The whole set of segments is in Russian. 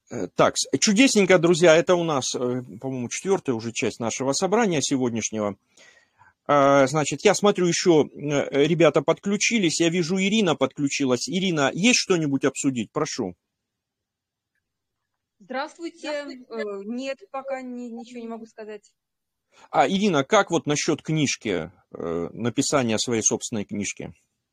Так, чудесненько, друзья, это у нас, по-моему, четвертая уже часть нашего собрания сегодняшнего. Значит, я смотрю, еще ребята подключились, я вижу, Ирина подключилась. Ирина, есть что-нибудь обсудить? Прошу. Здравствуйте. Нет, пока ничего не могу сказать. Ирина, как вот насчет книжки, написания своей собственной книжки?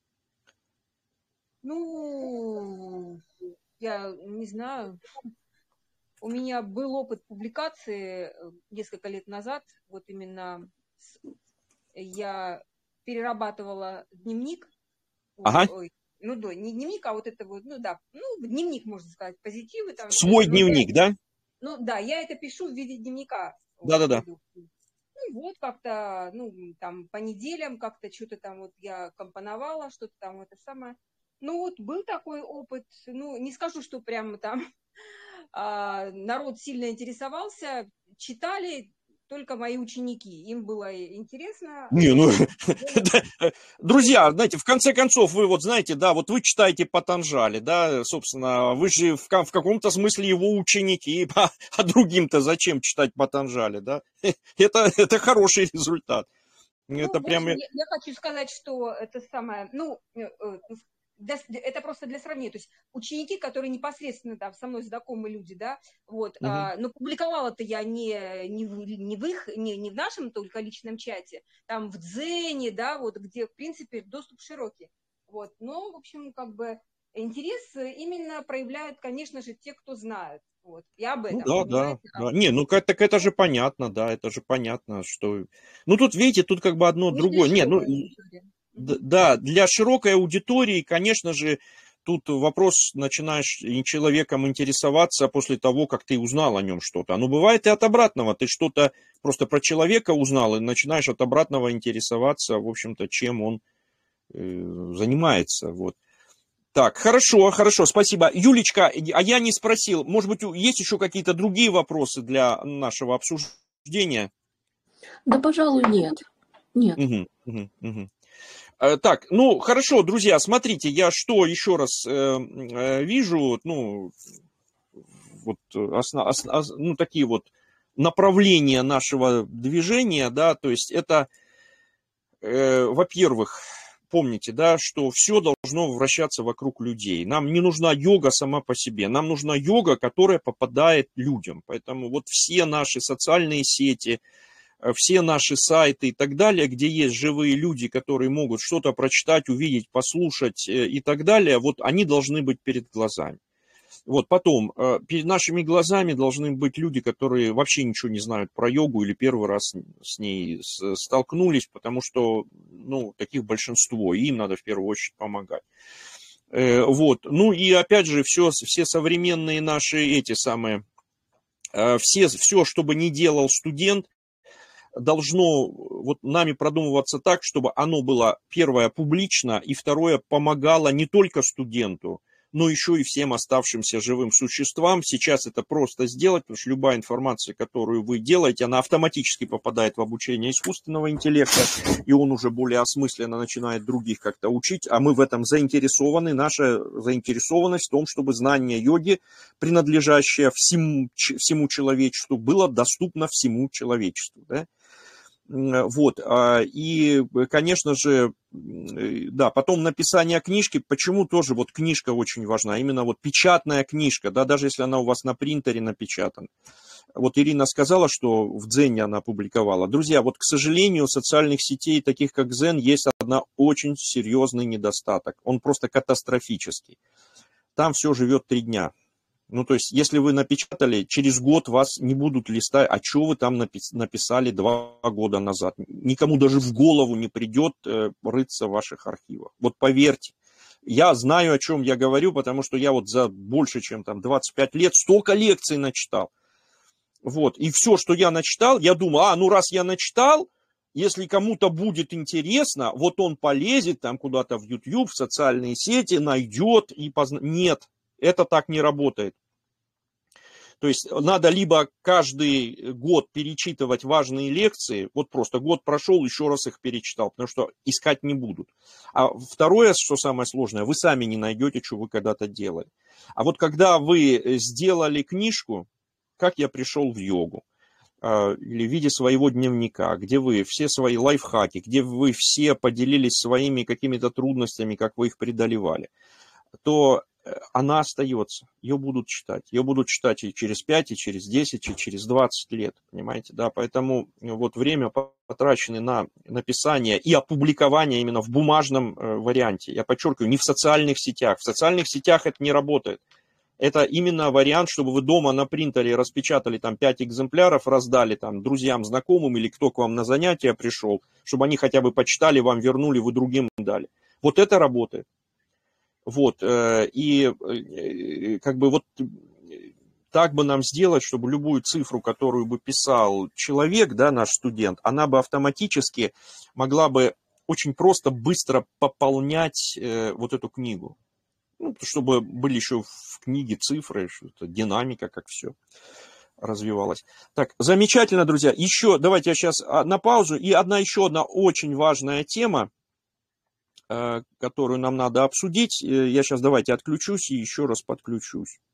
Ну, я не знаю. У меня был опыт публикации несколько лет назад. Вот именно я перерабатывала дневник. Ага. Ой, ну да, не дневник, а вот это вот, ну да, ну дневник, можно сказать, позитивы там все Свой это. дневник, да? Ну да, я это пишу в виде дневника. Вот, Да-да-да. Ну вот как-то, ну там по неделям как-то что-то там вот я компоновала, что-то там это самое. Ну вот был такой опыт, ну не скажу, что прямо там народ сильно интересовался, читали только мои ученики, им было интересно. Не, ну, Было... друзья, знаете, в конце концов, вы вот знаете, да, вот вы читаете Патанджали, да, собственно, вы же в каком-то смысле его ученики, а другим-то зачем читать Патанджали, да? Это хороший результат. Ну, Это в общем, прямо... я хочу сказать, что это самое, ну, это просто для сравнения. То есть ученики, которые непосредственно да, со мной знакомы люди, да, вот, Мгм. но публиковала-то я не в их, не в нашем только личном чате, там в Дзене, да, вот, где, в принципе, доступ широкий. Вот, но, в общем, как бы интерес именно проявляют, конечно же, те, кто знает. Вот, я об Ну этом, да, да, понимаете? да. Не, ну так это же понятно, да, это же понятно, что... Ну тут, видите, тут как бы одно Не для другое. Не, ну, широкой аудитории. Мгм. да, для широкой аудитории, конечно же, тут вопрос, начинаешь человеком интересоваться после того, как ты узнал о нем что-то. Но бывает и от обратного. Ты что-то просто про человека узнал и начинаешь от обратного интересоваться, в общем-то, чем он занимается. Вот. Так, хорошо, хорошо, спасибо. Юлечка, а я не спросил, может быть, есть еще какие-то другие вопросы для нашего обсуждения? Да, пожалуй, нет. Нет. Мгм, мгм, мгм. Так, ну хорошо, друзья, смотрите, я что еще раз вижу, ну, вот ну, такие вот направления нашего движения, да, то есть это, во-первых, помните, да, что все должно вращаться вокруг людей. Нам не нужна йога сама по себе, нам нужна йога, которая попадает людям. Поэтому вот все наши социальные сети, все наши сайты и так далее, где есть живые люди, которые могут что-то прочитать, увидеть, послушать и так далее, вот они должны быть перед глазами. Вот потом, перед нашими глазами должны быть люди, которые вообще ничего не знают про йогу или первый раз с ней столкнулись, потому что, ну, таких большинство, и им надо в первую очередь помогать. Вот, ну и опять же, все современные наши эти самые, все, что бы ни делал студент, должно вот нами продумываться так, чтобы оно было, первое, публично, и второе, помогало не только студенту, но еще и всем оставшимся живым существам. Сейчас это просто сделать, потому что любая информация, которую вы делаете, она автоматически попадает в обучение искусственного интеллекта, и он уже более осмысленно начинает других как-то учить, а мы в этом заинтересованы. Наша заинтересованность в том, чтобы знание йоги, принадлежащее всему человечеству, было доступно всему человечеству. Да? Вот, и, конечно же, да, потом написание книжки, почему тоже вот книжка очень важна, именно вот печатная книжка, да, даже если она у вас на принтере напечатана. Вот Ирина сказала, что в Дзене она публиковала. Друзья, вот, к сожалению, социальных сетей, таких как Дзен, есть один очень серьезный недостаток, он просто катастрофический. Там все живет 3 дня. Ну, то есть, если вы напечатали, через год вас не будут листать, а что вы там написали 2 года назад. Никому даже в голову не придет рыться в ваших архивах. Вот поверьте, я знаю, о чем я говорю, потому что я вот за больше, чем там 25 лет столько лекций начитал. Вот, и все, что я начитал, я думаю, ну раз я начитал, если кому-то будет интересно, вот он полезет там куда-то в YouTube, в социальные сети, найдет и познает. Нет, это так не работает. То есть надо либо каждый год перечитывать важные лекции, вот просто год прошел, еще раз их перечитал, потому что искать не будут. А второе, что самое сложное, вы сами не найдете, что вы когда-то делали. А вот когда вы сделали книжку «Как я пришел в йогу», или в виде своего дневника, где вы все свои лайфхаки, где вы все поделились своими какими-то трудностями, как вы их преодолевали, то она остается, ее будут читать. Ее будут читать и через 5, и через 10, и через 20 лет, понимаете, да, поэтому вот время, потраченное на написание и опубликование именно в бумажном варианте, я подчеркиваю, не в социальных сетях. В социальных сетях это не работает. Это именно вариант, чтобы вы дома на принтере распечатали там 5 экземпляров, раздали там друзьям, знакомым или кто к вам на занятия пришел, чтобы они хотя бы почитали, вам вернули, вы другим дали. Вот это работает. Вот, и как бы вот так бы нам сделать, чтобы любую цифру, которую бы писал человек, да, наш студент, она бы автоматически могла бы очень просто, быстро пополнять вот эту книгу. Ну, чтобы были еще в книге цифры, что-то, динамика, как все развивалось. Так, замечательно, друзья. Еще, давайте я сейчас на паузу. И еще одна очень важная тема, которую нам надо обсудить. Я сейчас давайте отключусь и еще раз подключусь.